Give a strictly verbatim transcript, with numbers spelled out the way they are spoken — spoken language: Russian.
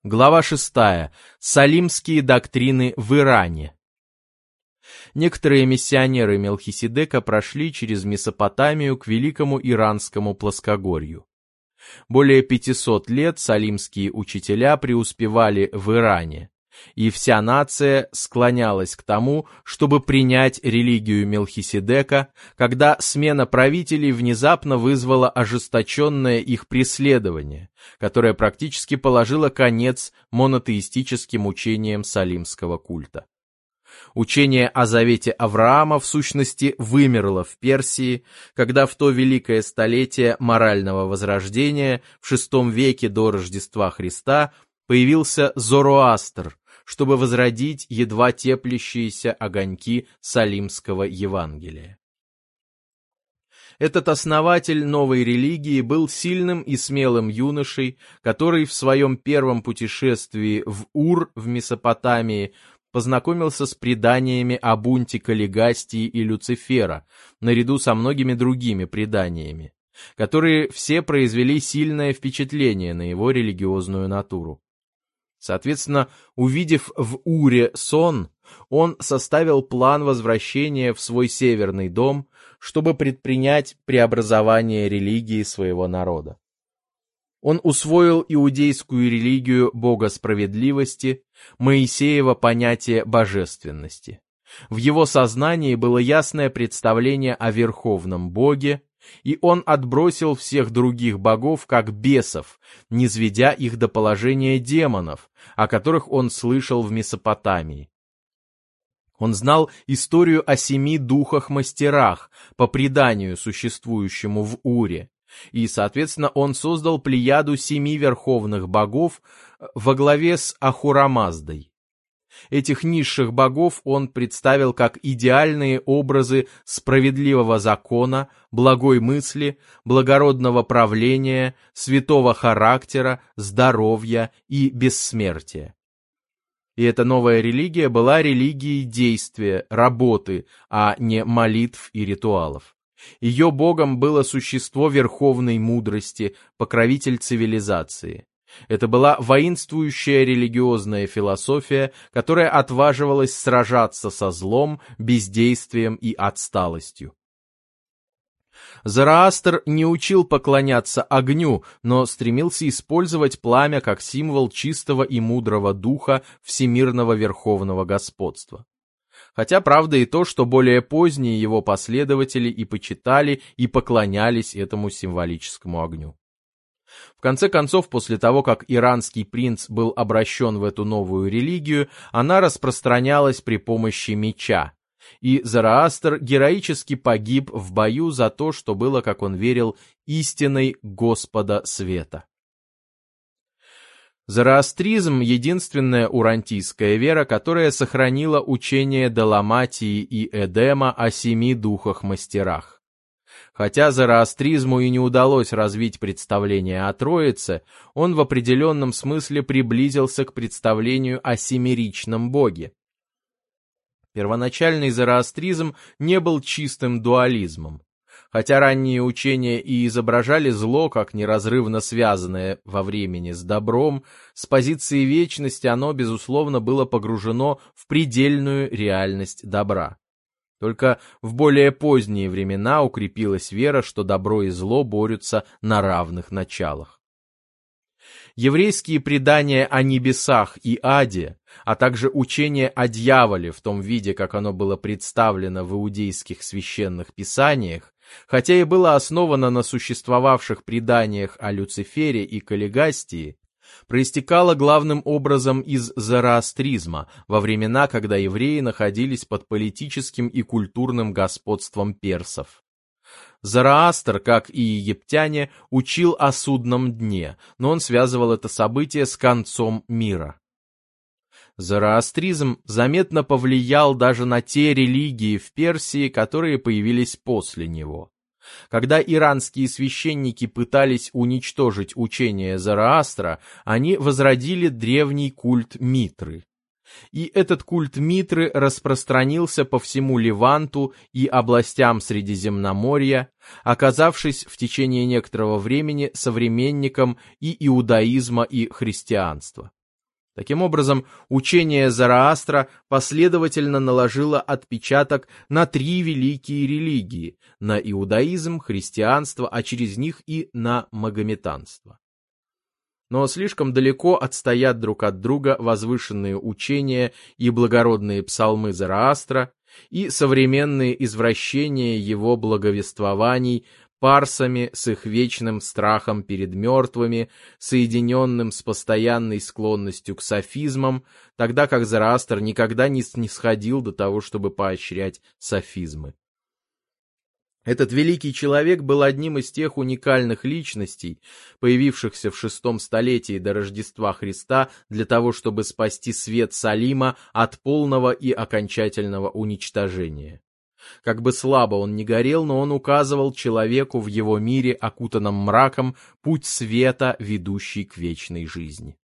Глава шестая. Салимские доктрины в Иране. Некоторые миссионеры Мелхиседека прошли через Месопотамию к Великому Иранскому плоскогорью. Более пятисот лет салимские учителя преуспевали в Иране, и вся нация склонялась к тому, чтобы принять религию Мелхиседека, когда смена правителей внезапно вызвала ожесточенное их преследование, которое практически положило конец монотеистическим учениям салимского культа. Учение о завете Авраама в сущности вымерло в Персии, когда в то великое столетие морального возрождения в шестом веке до Рождества Христа появился Зороастр, чтобы возродить едва теплящиеся огоньки салимского Евангелия. Этот основатель новой религии был сильным и смелым юношей, который в своем первом путешествии в Ур в Месопотамии познакомился с преданиями о бунте Каллигастии и Люцифера, наряду со многими другими преданиями, которые все произвели сильное впечатление на его религиозную натуру. Соответственно, увидев в Уре сон, он составил план возвращения в свой северный дом, чтобы предпринять преобразование религии своего народа. Он усвоил иудейскую религию Бога справедливости, Моисеево понятие божественности. В его сознании было ясное представление о верховном Боге, и он отбросил всех других богов как бесов, низведя их до положения демонов, о которых он слышал в Месопотамии. Он знал историю о семи духах-мастерах, по преданию, существующему в Уре, и, соответственно, он создал плеяду семи верховных богов во главе с Ахура-Маздой. Этих низших богов он представил как идеальные образы справедливого закона, благой мысли, благородного правления, святого характера, здоровья и бессмертия. И эта новая религия была религией действия, работы, а не молитв и ритуалов. Ее богом было существо верховной мудрости, покровитель цивилизации. Это была воинствующая религиозная философия, которая отваживалась сражаться со злом, бездействием и отсталостью. Зороастр не учил поклоняться огню, но стремился использовать пламя как символ чистого и мудрого духа всемирного верховного господства. Хотя правда и то, что более поздние его последователи и почитали, и поклонялись этому символическому огню. В конце концов, после того, как иранский принц был обращен в эту новую религию, она распространялась при помощи меча, и Зороастр героически погиб в бою за то, что было, как он верил, истиной Господа света. Зороастризм — единственная урантийская вера, которая сохранила учение Даламатии и Эдема о семи духах-мастерах. Хотя зороастризму и не удалось развить представление о Троице, он в определенном смысле приблизился к представлению о семеричном Боге. Первоначальный зороастризм не был чистым дуализмом. Хотя ранние учения и изображали зло как неразрывно связанное во времени с добром, с позиции вечности оно, безусловно, было погружено в предельную реальность добра. Только в более поздние времена укрепилась вера, что добро и зло борются на равных началах. Еврейские предания о небесах и аде, а также учение о дьяволе в том виде, как оно было представлено в иудейских священных писаниях, хотя и было основано на существовавших преданиях о Люцифере и Каллигастии, проистекало главным образом из зороастризма во времена, когда евреи находились под политическим и культурным господством персов. Зороастр, как и египтяне, учил о судном дне, но он связывал это событие с концом мира. Зороастризм заметно повлиял даже на те религии в Персии, которые появились после него. Когда иранские священники пытались уничтожить учение Зороастра, они возродили древний культ Митры. И этот культ Митры распространился по всему Леванту и областям Средиземноморья, оказавшись в течение некоторого времени современником и иудаизма, и христианства. Таким образом, учение Зороастра последовательно наложило отпечаток на три великие религии – на иудаизм, христианство, а через них и на магометанство. Но слишком далеко отстоят друг от друга возвышенные учения и благородные псалмы Зороастра и современные извращения его благовествований парсами с их вечным страхом перед мертвыми, соединенным с постоянной склонностью к софизмам, тогда как Зороастр никогда не снисходил до того, чтобы поощрять софизмы. Этот великий человек был одним из тех уникальных личностей, появившихся в шестом столетии до Рождества Христа для того, чтобы спасти свет Салима от полного и окончательного уничтожения. Как бы слабо он ни горел, но он указывал человеку в его мире, окутанном мраком, путь света, ведущий к вечной жизни.